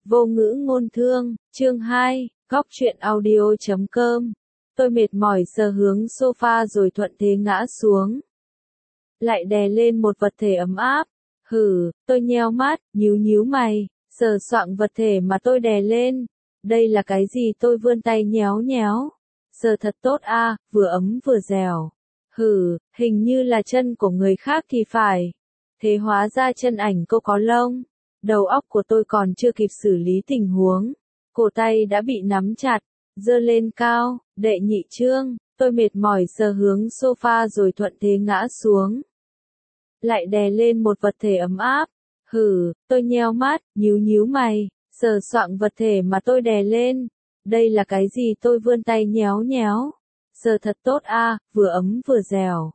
Vô ngữ ngôn thương, chương 2, góc truyện audio.com. Tôi mệt mỏi sờ hướng sofa rồi thuận thế ngã xuống. Lại đè lên một vật thể ấm áp. Tôi nheo mắt, nhíu mày, sờ soạng vật thể mà tôi đè lên. Đây là cái gì? Tôi vươn tay nhéo. Sờ thật tốt a, vừa ấm vừa dẻo. Hình như là chân của người khác thì phải. Thế hóa ra chân ảnh cô có lông. Đầu óc của tôi còn chưa kịp xử lý tình huống. Cổ tay đã bị nắm chặt, giơ lên cao, đệ nhị chương, tôi mệt mỏi sờ hướng sofa rồi thuận thế ngã xuống. Lại đè lên một vật thể ấm áp. Tôi nheo mắt, nhíu mày, sờ soạng vật thể mà tôi đè lên. Đây là cái gì? Tôi vươn tay nhéo. Sờ thật tốt a, vừa ấm vừa dẻo.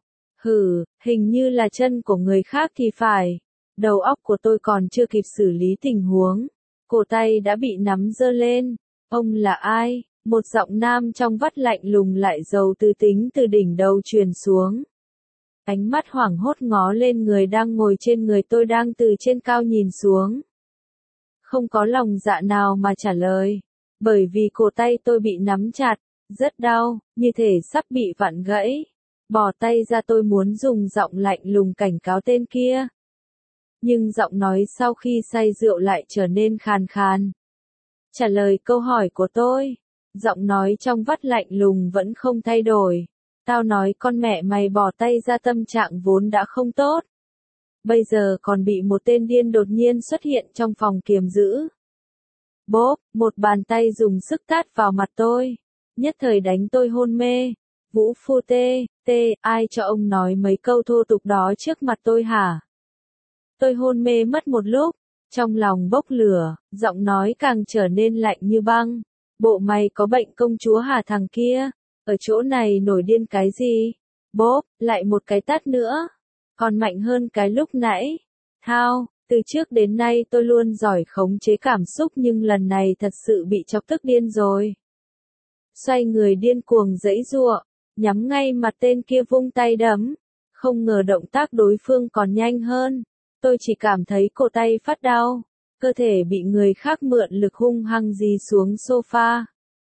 Hình như là chân của người khác thì phải. Đầu óc của tôi còn chưa kịp xử lý tình huống. Cổ tay đã bị nắm giơ lên. Ông là ai? Một giọng nam trong vắt lạnh lùng lại giàu tư tính từ đỉnh đầu truyền xuống. Ánh mắt hoảng hốt ngó lên người đang ngồi trên người tôi đang từ trên cao nhìn xuống. Không có lòng dạ nào mà trả lời. Bởi vì cổ tay tôi bị nắm chặt, rất đau, như thể sắp bị vặn gãy. Bỏ tay ra, tôi muốn dùng giọng lạnh lùng cảnh cáo tên kia. Nhưng giọng nói sau khi say rượu lại trở nên khàn khàn. Trả lời câu hỏi của tôi. Giọng nói trong vắt lạnh lùng vẫn không thay đổi. Tao nói con mẹ mày bỏ tay ra, tâm trạng vốn đã không tốt. Bây giờ còn bị một tên điên đột nhiên xuất hiện trong phòng kiềm giữ. Bốp, một bàn tay dùng sức tát vào mặt tôi. Nhất thời đánh tôi hôn mê. Vũ phu tê, ai cho ông nói mấy câu thô tục đó trước mặt tôi hả? Tôi hôn mê mất một lúc, trong lòng bốc lửa, giọng nói càng trở nên lạnh như băng. Bộ mày có bệnh công chúa hả thằng kia? Ở chỗ này nổi điên cái gì? Bốp, lại một cái tát nữa. Còn mạnh hơn cái lúc nãy. Thao, từ trước đến nay tôi luôn giỏi khống chế cảm xúc nhưng lần này thật sự bị chọc tức điên rồi. Xoay người điên cuồng giãy giụa, nhắm ngay mặt tên kia vung tay đấm. Không ngờ động tác đối phương còn nhanh hơn. Tôi chỉ cảm thấy cổ tay phát đau, cơ thể bị người khác mượn lực hung hăng dí xuống sofa.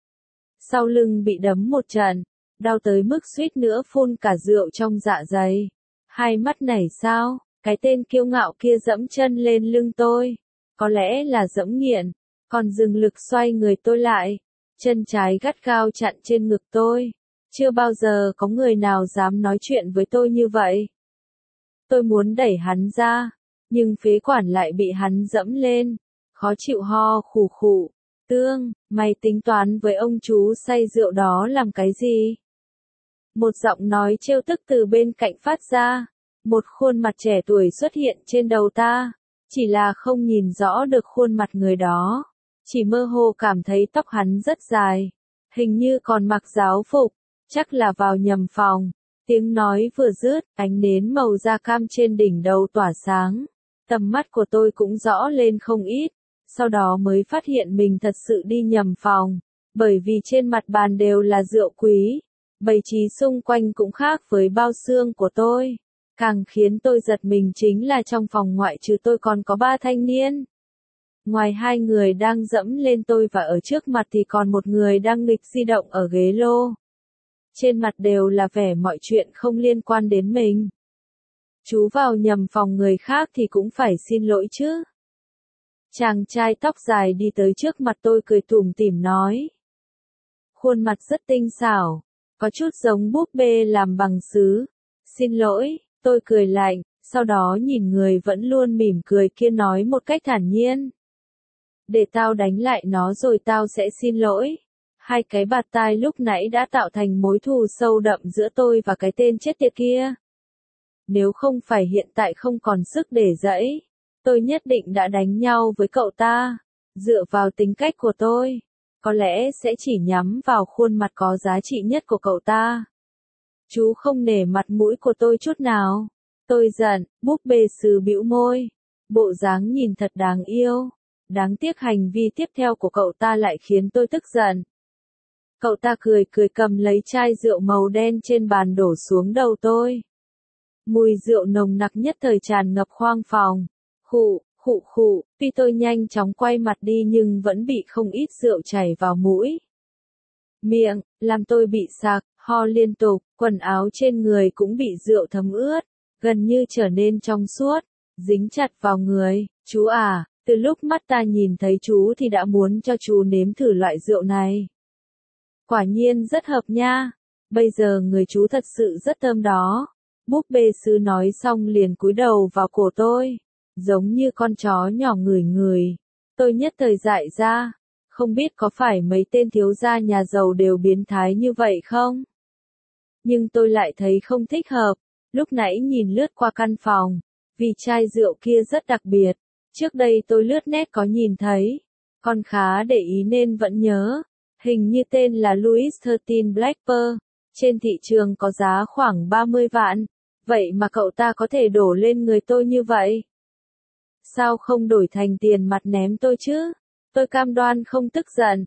Sau lưng bị đấm một trận, đau tới mức suýt nữa phun cả rượu trong dạ dày. Hai mắt nảy sao, cái tên kiêu ngạo kia dẫm chân lên lưng tôi. Có lẽ là dẫm nghiện, còn dừng lực xoay người tôi lại. Chân trái gắt gao chặn trên ngực tôi. Chưa bao giờ có người nào dám nói chuyện với tôi như vậy. Tôi muốn đẩy hắn ra, nhưng phế quản lại bị hắn dẫm lên. Khó chịu ho khủ. Tương, mày tính toán với ông chú say rượu đó làm cái gì? Một giọng nói trêu tức từ bên cạnh phát ra. Một khuôn mặt trẻ tuổi xuất hiện trên đầu ta. Chỉ là không nhìn rõ được khuôn mặt người đó. Chỉ mơ hồ cảm thấy tóc hắn rất dài. Hình như còn mặc giáo phục. Chắc là vào nhầm phòng. Tiếng nói vừa dứt, ánh nến màu da cam trên đỉnh đầu tỏa sáng. Tầm mắt của tôi cũng rõ lên không ít. Sau đó mới phát hiện mình thật sự đi nhầm phòng. Bởi vì trên mặt bàn đều là rượu quý. Bày trí xung quanh cũng khác với bao xương của tôi. Càng khiến tôi giật mình chính là trong phòng ngoại trừ tôi còn có 3 thanh niên. Ngoài 2 người đang dẫm lên tôi và ở trước mặt thì còn một người đang nghịch di động ở ghế lô. Trên mặt đều là vẻ mọi chuyện không liên quan đến mình. Chú vào nhầm phòng người khác thì cũng phải xin lỗi chứ. Chàng trai tóc dài đi tới trước mặt tôi cười tủm tỉm nói. Khuôn mặt rất tinh xảo, có chút giống búp bê làm bằng sứ. Xin lỗi, tôi cười lạnh, sau đó nhìn người vẫn luôn mỉm cười kia nói một cách thản nhiên. Để tao đánh lại nó rồi tao sẽ xin lỗi. 2 cái bạt tai lúc nãy đã tạo thành mối thù sâu đậm giữa tôi và cái tên chết tiệt kia. Nếu không phải hiện tại không còn sức để dãy, tôi nhất định đã đánh nhau với cậu ta. Dựa vào tính cách của tôi, có lẽ sẽ chỉ nhắm vào khuôn mặt có giá trị nhất của cậu ta. Chú không nể mặt mũi của tôi chút nào. Tôi giận, búp bê sứ bĩu môi. Bộ dáng nhìn thật đáng yêu. Đáng tiếc hành vi tiếp theo của cậu ta lại khiến tôi tức giận. Cậu ta cười cầm lấy chai rượu màu đen trên bàn đổ xuống đầu tôi. Mùi rượu nồng nặc nhất thời tràn ngập khoang phòng. Khụ khụ, tuy tôi nhanh chóng quay mặt đi nhưng vẫn bị không ít rượu chảy vào mũi. Miệng, làm tôi bị sặc, ho liên tục, quần áo trên người cũng bị rượu thấm ướt, gần như trở nên trong suốt, dính chặt vào người. Chú à, từ lúc mắt ta nhìn thấy chú thì đã muốn cho chú nếm thử loại rượu này. Quả nhiên rất hợp nha, bây giờ người chú thật sự rất thơm đó. Búp bê sứ nói xong liền cúi đầu vào cổ tôi, giống như con chó nhỏ ngửi ngửi. Tôi nhất thời dại ra, không biết có phải mấy tên thiếu gia nhà giàu đều biến thái như vậy không? Nhưng tôi lại thấy không thích hợp, lúc nãy nhìn lướt qua căn phòng, vì chai rượu kia rất đặc biệt, trước đây tôi lướt net có nhìn thấy, còn khá để ý nên vẫn nhớ, hình như tên là Louis XIII Black Pearl, trên thị trường có giá khoảng 30 vạn, vậy mà cậu ta có thể đổ lên người tôi như vậy? Sao không đổi thành tiền mặt ném tôi chứ? Tôi cam đoan không tức giận.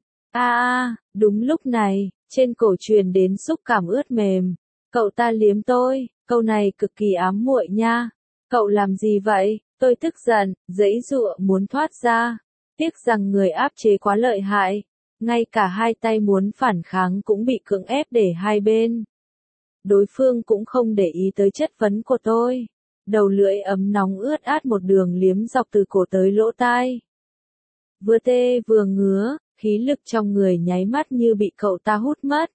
Đúng lúc này, trên cổ truyền đến xúc cảm ướt mềm. Cậu ta liếm tôi, câu này cực kỳ ám muội nha. Cậu làm gì vậy? Tôi tức giận, giãy giụa muốn thoát ra. Tiếc rằng người áp chế quá lợi hại. Ngay cả hai tay muốn phản kháng cũng bị cưỡng ép để hai bên. Đối phương cũng không để ý tới chất vấn của tôi. Đầu lưỡi ấm nóng ướt át một đường liếm dọc từ cổ tới lỗ tai. Vừa tê vừa ngứa, khí lực trong người nháy mắt như bị cậu ta hút mất.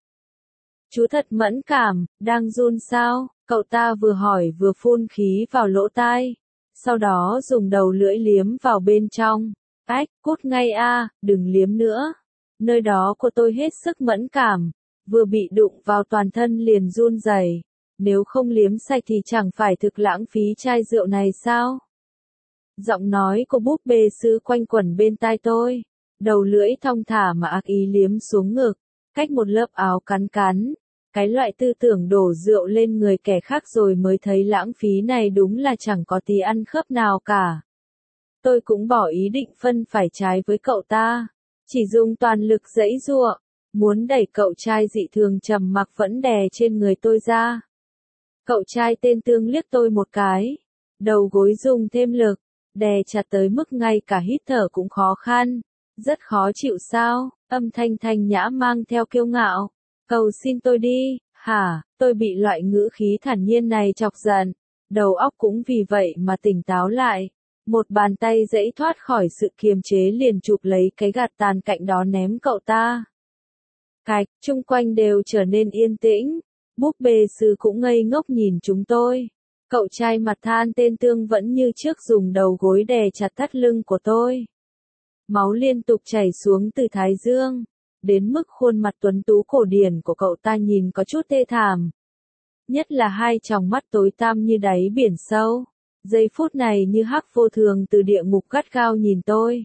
Chú thật mẫn cảm, đang run sao? Cậu ta vừa hỏi vừa phun khí vào lỗ tai. Sau đó dùng đầu lưỡi liếm vào bên trong. Ách, cút ngay đừng liếm nữa. Nơi đó của tôi hết sức mẫn cảm. Vừa bị đụng vào toàn thân liền run rẩy. Nếu không liếm sạch thì chẳng phải thực lãng phí chai rượu này sao? Giọng nói của búp bê sứ quanh quẩn bên tai tôi. Đầu lưỡi thong thả mà ác ý liếm xuống ngực. Cách một lớp áo cắn cắn. Cái loại tư tưởng đổ rượu lên người kẻ khác rồi mới thấy lãng phí này đúng là chẳng có tí ăn khớp nào cả. Tôi cũng bỏ ý định phân phải trái với cậu ta. Chỉ dùng toàn lực giãy giụa. Muốn đẩy cậu trai dị thường trầm mặc vẫn đè trên người tôi ra. Cậu trai tên Tương liếc tôi một cái. Đầu gối dùng thêm lực. Đè chặt tới mức ngay cả hít thở cũng khó khăn. Rất khó chịu sao? Âm thanh thanh nhã mang theo kiêu ngạo. Cầu xin tôi đi, hả? Tôi bị loại ngữ khí thản nhiên này chọc giận. Đầu óc cũng vì vậy mà tỉnh táo lại. Một bàn tay giãy thoát khỏi sự kiềm chế liền chụp lấy cái gạt tàn cạnh đó ném cậu ta. Cạch, chung quanh đều trở nên yên tĩnh. Búp bê sứ cũng ngây ngốc nhìn chúng tôi. Cậu trai mặt than tên Tương vẫn như trước dùng đầu gối đè chặt thắt lưng của tôi. Máu liên tục chảy xuống từ thái dương. Đến mức khuôn mặt tuấn tú cổ điển của cậu ta nhìn có chút thê thảm. Nhất là hai tròng mắt tối tăm như đáy biển sâu. Giây phút này như hắc vô thường từ địa ngục gắt gao nhìn tôi.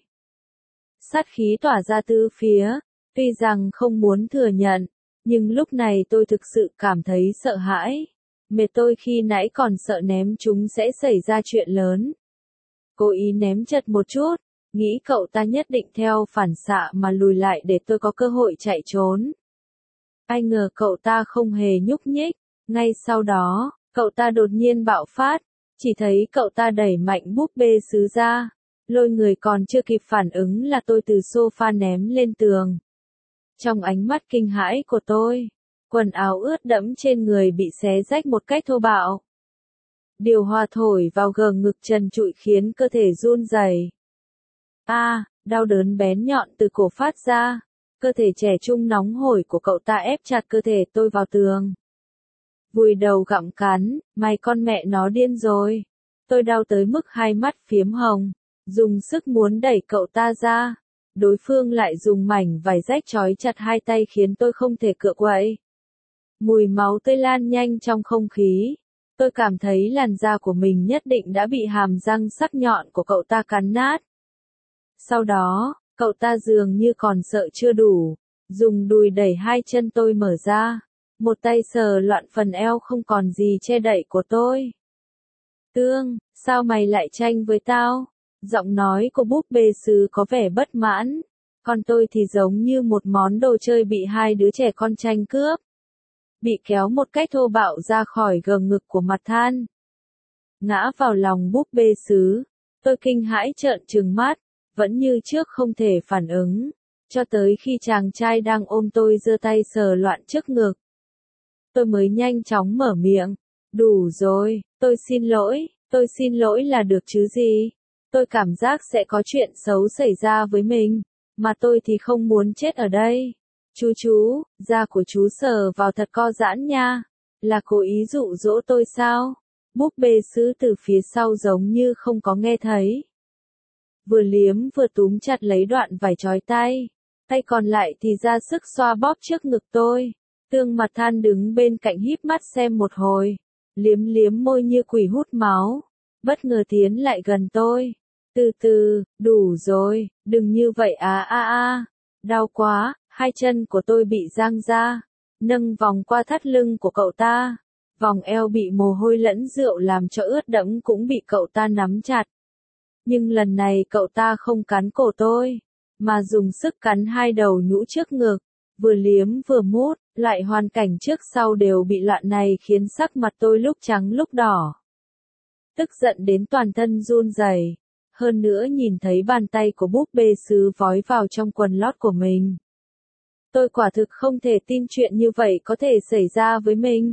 Sát khí tỏa ra tứ phía. Tuy rằng không muốn thừa nhận, nhưng lúc này tôi thực sự cảm thấy sợ hãi. Mệt tôi khi nãy còn sợ ném chúng sẽ xảy ra chuyện lớn. Cố ý ném chật một chút, nghĩ cậu ta nhất định theo phản xạ mà lùi lại để tôi có cơ hội chạy trốn. Ai ngờ cậu ta không hề nhúc nhích, ngay sau đó, cậu ta đột nhiên bạo phát, chỉ thấy cậu ta đẩy mạnh búp bê sứ ra, lôi người còn chưa kịp phản ứng là tôi từ sofa ném lên tường. Trong ánh mắt kinh hãi của tôi, quần áo ướt đẫm trên người bị xé rách một cách thô bạo. Điều hòa thổi vào gờ ngực trần trụi khiến cơ thể run rẩy. Đau đớn bén nhọn từ cổ phát ra. Cơ thể trẻ trung nóng hổi của cậu ta ép chặt cơ thể tôi vào tường. Vùi đầu gặm cắn, mày con mẹ nó điên rồi. Tôi đau tới mức hai mắt phiếm hồng, dùng sức muốn đẩy cậu ta ra. Đối phương lại dùng mảnh vải rách trói chặt hai tay khiến tôi không thể cựa quậy. Mùi máu tươi lan nhanh trong không khí. Tôi cảm thấy làn da của mình nhất định đã bị hàm răng sắc nhọn của cậu ta cắn nát. Sau đó, cậu ta dường như còn sợ chưa đủ, dùng đùi đẩy hai chân tôi mở ra. Một tay sờ loạn phần eo không còn gì che đậy của tôi. Tương, sao mày lại tranh với tao? Giọng nói của búp bê sứ có vẻ bất mãn. Còn tôi thì giống như một món đồ chơi bị hai đứa trẻ con tranh cướp. Bị kéo một cách thô bạo ra khỏi gờ ngực của mặt than. Ngã vào lòng búp bê sứ. Tôi kinh hãi trợn trừng mắt, vẫn như trước không thể phản ứng, cho tới khi chàng trai đang ôm tôi giơ tay sờ loạn trước ngực. Tôi mới nhanh chóng mở miệng, đủ rồi, tôi xin lỗi là được chứ gì. Tôi cảm giác sẽ có chuyện xấu xảy ra với mình, mà tôi thì không muốn chết ở đây. Chú, da của chú sờ vào thật co giãn nha, là cố ý dụ dỗ tôi sao? Búp bê sứ từ phía sau giống như không có nghe thấy. Vừa liếm vừa túm chặt lấy đoạn vải trói tay, tay còn lại thì ra sức xoa bóp trước ngực tôi. Tương Mặt Than đứng bên cạnh híp mắt xem một hồi, liếm liếm môi như quỷ hút máu, bất ngờ tiến lại gần tôi. Từ từ, đủ rồi, đừng như vậy đau quá, hai chân của tôi bị giang ra, nâng vòng qua thắt lưng của cậu ta, vòng eo bị mồ hôi lẫn rượu làm cho ướt đẫm cũng bị cậu ta nắm chặt. Nhưng lần này cậu ta không cắn cổ tôi, mà dùng sức cắn hai đầu nhũ trước ngực, vừa liếm vừa mút, loại hoàn cảnh trước sau đều bị loạn này khiến sắc mặt tôi lúc trắng lúc đỏ. Tức giận đến toàn thân run rẩy, hơn nữa nhìn thấy bàn tay của búp bê sứ vói vào trong quần lót của mình. Tôi quả thực không thể tin chuyện như vậy có thể xảy ra với mình.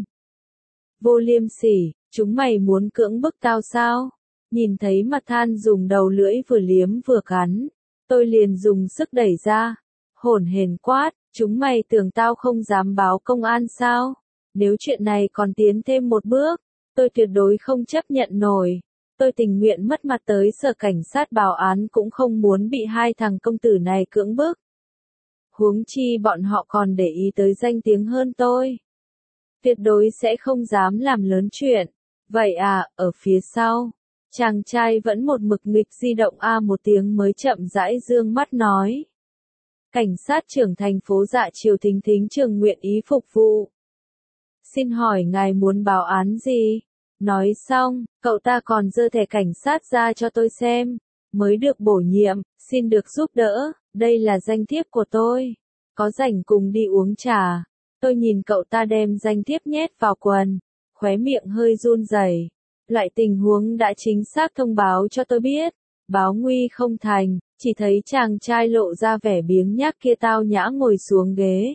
Vô liêm sỉ, chúng mày muốn cưỡng bức tao sao? Nhìn thấy Mặt Than dùng đầu lưỡi vừa liếm vừa cắn, tôi liền dùng sức đẩy ra, hổn hển quát, chúng mày tưởng tao không dám báo công an sao? Nếu chuyện này còn tiến thêm một bước, tôi tuyệt đối không chấp nhận nổi. Tôi tình nguyện mất mặt tới sở cảnh sát báo án cũng không muốn bị hai thằng công tử này cưỡng bức. Huống chi bọn họ còn để ý tới danh tiếng hơn tôi. Tuyệt đối sẽ không dám làm lớn chuyện. Vậy ở phía sau, chàng trai vẫn một mực nghịch di động một tiếng mới chậm rãi dương mắt nói. Cảnh sát trưởng thành phố Dạ Triều Thính Thính Trường nguyện ý phục vụ. Xin hỏi ngài muốn báo án gì? Nói xong, cậu ta còn giơ thẻ cảnh sát ra cho tôi xem. Mới được bổ nhiệm, xin được giúp đỡ, đây là danh thiếp của tôi. Có rảnh cùng đi uống trà. Tôi nhìn cậu ta đem danh thiếp nhét vào quần, khóe miệng hơi run rẩy. Loại tình huống đã chính xác thông báo cho tôi biết. Báo nguy không thành, chỉ thấy chàng trai lộ ra vẻ biếng nhác kia tao nhã ngồi xuống ghế.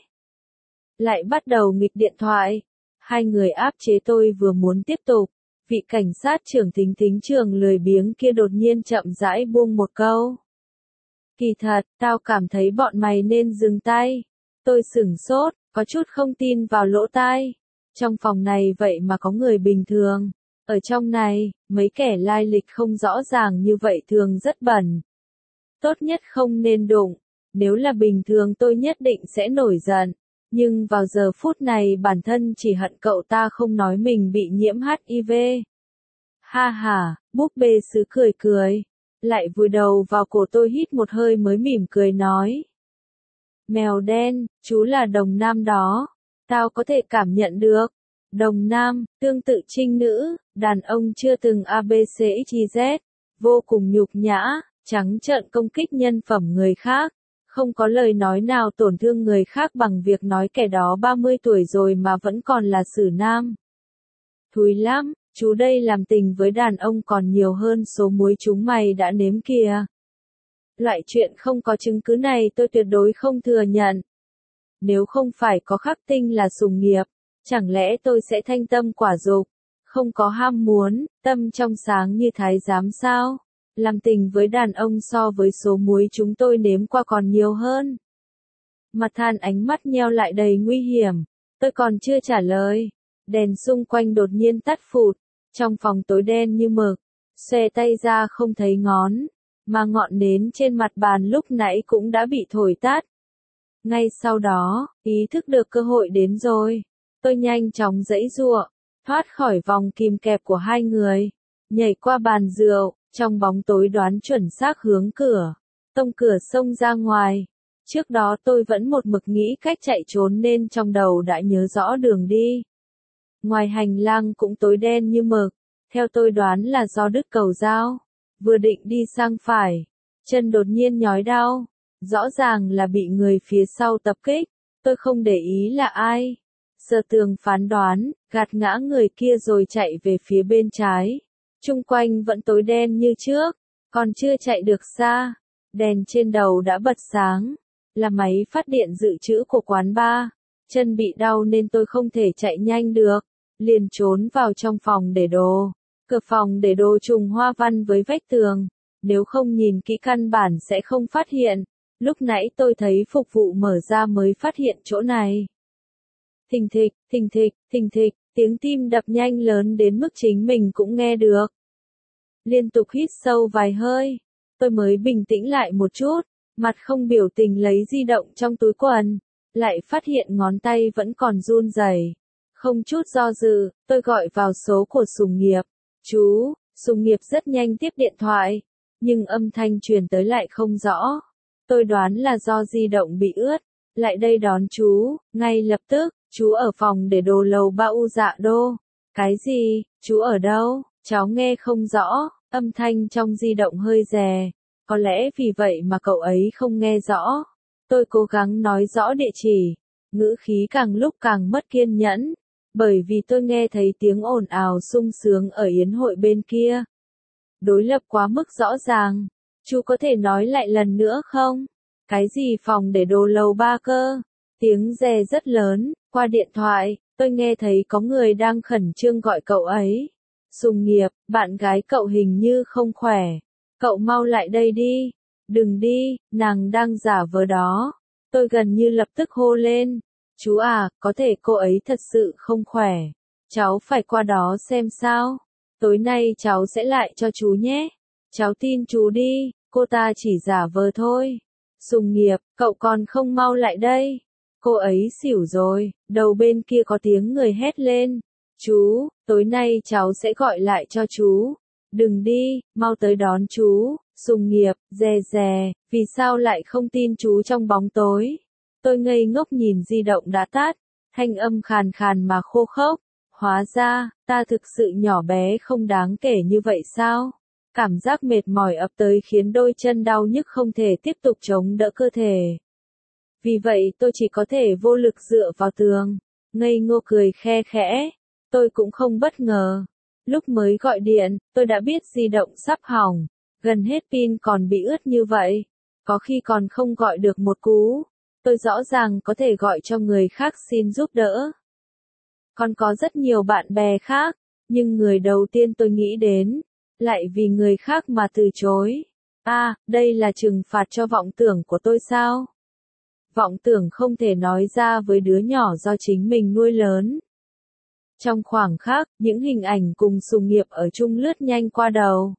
Lại bắt đầu nghịch điện thoại. Hai người áp chế tôi vừa muốn tiếp tục. Vị cảnh sát trưởng Thính Thính Trường lười biếng kia đột nhiên chậm rãi buông một câu. Kỳ thật, tao cảm thấy bọn mày nên dừng tay. Tôi sửng sốt, có chút không tin vào lỗ tai. Trong phòng này vậy mà có người bình thường. Ở trong này, mấy kẻ lai lịch không rõ ràng như vậy thường rất bẩn. Tốt nhất không nên đụng. Nếu là bình thường tôi nhất định sẽ nổi giận. Nhưng vào giờ phút này bản thân chỉ hận cậu ta không nói mình bị nhiễm HIV. Ha ha, búp bê sứ cười cười. Lại vùi đầu vào cổ tôi hít một hơi mới mỉm cười nói. Mèo đen, chú là đồng nam đó. Tao có thể cảm nhận được. Đồng nam, tương tự trinh nữ, đàn ông chưa từng ABCXYZ. Vô cùng nhục nhã, trắng trợn công kích nhân phẩm người khác. Không có lời nói nào tổn thương người khác bằng việc nói kẻ đó 30 tuổi rồi mà vẫn còn là xử nam. Thúi lắm, chú đây làm tình với đàn ông còn nhiều hơn số muối chúng mày đã nếm kìa. Loại chuyện không có chứng cứ này tôi tuyệt đối không thừa nhận. Nếu không phải có khắc tinh là sùng nghiệp, chẳng lẽ tôi sẽ thanh tâm quả dục, không có ham muốn, tâm trong sáng như thái giám sao? Làm tình với đàn ông so với số muối chúng tôi nếm qua còn nhiều hơn. Mặt Than ánh mắt nheo lại đầy nguy hiểm. Tôi còn chưa trả lời. Đèn xung quanh đột nhiên tắt phụt. Trong phòng tối đen như mực. Xòe tay ra không thấy ngón. Mà ngọn nến trên mặt bàn lúc nãy cũng đã bị thổi tắt. Ngay sau đó, ý thức được cơ hội đến rồi. Tôi nhanh chóng giãy giụa, thoát khỏi vòng kìm kẹp của hai người. Nhảy qua bàn rượu. Trong bóng tối đoán chuẩn xác hướng cửa, tông cửa xông ra ngoài. Trước đó tôi vẫn một mực nghĩ cách chạy trốn nên trong đầu đã nhớ rõ đường đi. Ngoài hành lang cũng tối đen như mực, theo tôi đoán là do đứt cầu dao. Vừa định đi sang phải, chân đột nhiên nhói đau, rõ ràng là bị người phía sau tập kích. Tôi không để ý là ai. Sờ tường phán đoán, gạt ngã người kia rồi chạy về phía bên trái. Chung quanh vẫn tối đen như trước, Còn chưa chạy được xa, đèn trên đầu đã bật sáng, là máy phát điện dự trữ của quán bar. Chân bị đau nên tôi không thể chạy nhanh được, liền trốn vào trong phòng để đồ. Cửa phòng để đồ trùng hoa văn với vách tường, nếu không nhìn kỹ căn bản sẽ không phát hiện. Lúc nãy tôi thấy phục vụ mở ra mới phát hiện chỗ này. Thình thịch, thình thịch, thình thịch, tiếng tim đập nhanh lớn đến mức chính mình cũng nghe được. Liên tục hít sâu vài hơi, tôi mới bình tĩnh lại một chút, mặt không biểu tình lấy di động trong túi quần, lại phát hiện ngón tay vẫn còn run rẩy. Không chút do dự, tôi gọi vào số của Sùng Nghiệp. Chú, Sùng Nghiệp rất nhanh tiếp điện thoại, nhưng âm thanh truyền tới lại không rõ. Tôi đoán là do di động bị ướt, lại đây đón chú, ngay lập tức, chú ở phòng để đồ lầu 3 U Dạ Đô. Cái gì, chú ở đâu, cháu nghe không rõ, âm thanh trong di động hơi rè, có lẽ vì vậy mà cậu ấy không nghe rõ. Tôi cố gắng nói rõ địa chỉ, ngữ khí càng lúc càng mất kiên nhẫn, bởi vì tôi nghe thấy tiếng ồn ào sung sướng ở yến hội bên kia. Đối lập quá mức rõ ràng, chú có thể nói lại lần nữa không? Cái gì phòng để đồ lầu 3 cơ? Tiếng rè rất lớn, qua điện thoại, tôi nghe thấy có người đang khẩn trương gọi cậu ấy. Sùng Nghiệp, bạn gái cậu hình như không khỏe. Cậu mau lại đây đi. Đừng đi, nàng đang giả vờ đó. Tôi gần như lập tức hô lên. Chú à, có thể cô ấy thật sự không khỏe. Cháu phải qua đó xem sao. Tối nay cháu sẽ lại cho chú nhé. Cháu tin chú đi, cô ta chỉ giả vờ thôi. Sùng Nghiệp, cậu còn không mau lại đây. Cô ấy xỉu rồi, đầu bên kia có tiếng người hét lên. Chú, tối nay cháu sẽ gọi lại cho chú. Đừng đi, mau tới đón chú. Sùng Nghiệp, dè, vì sao lại không tin chú trong bóng tối? Tôi ngây ngốc nhìn di động đã tắt, thanh âm khàn khàn mà khô khốc. Hóa ra, ta thực sự nhỏ bé không đáng kể như vậy sao? Cảm giác mệt mỏi ập tới khiến đôi chân đau nhức không thể tiếp tục chống đỡ cơ thể. Vì vậy tôi chỉ có thể vô lực dựa vào tường, ngây ngô cười khe khẽ. Tôi cũng không bất ngờ. Lúc mới gọi điện, tôi đã biết di động sắp hỏng, gần hết pin còn bị ướt như vậy. Có khi còn không gọi được một cú. Tôi rõ ràng có thể gọi cho người khác xin giúp đỡ. Còn có rất nhiều bạn bè khác, nhưng người đầu tiên tôi nghĩ đến, lại vì người khác mà từ chối. Đây là trừng phạt cho vọng tưởng của tôi sao? Vọng tưởng không thể nói ra với đứa nhỏ do chính mình nuôi lớn. Trong khoảng khắc, những hình ảnh cùng Sùng Nghiệp ở chung lướt nhanh qua đầu.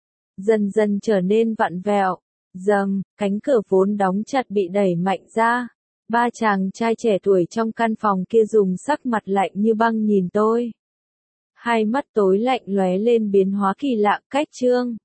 Dần dần trở nên vặn vẹo. Dầm, cánh cửa vốn đóng chặt bị đẩy mạnh ra. Ba chàng trai trẻ tuổi trong căn phòng kia dùng sắc mặt lạnh như băng nhìn tôi. Hai mắt tối lạnh lóe lên biến hóa kỳ lạ cách trương.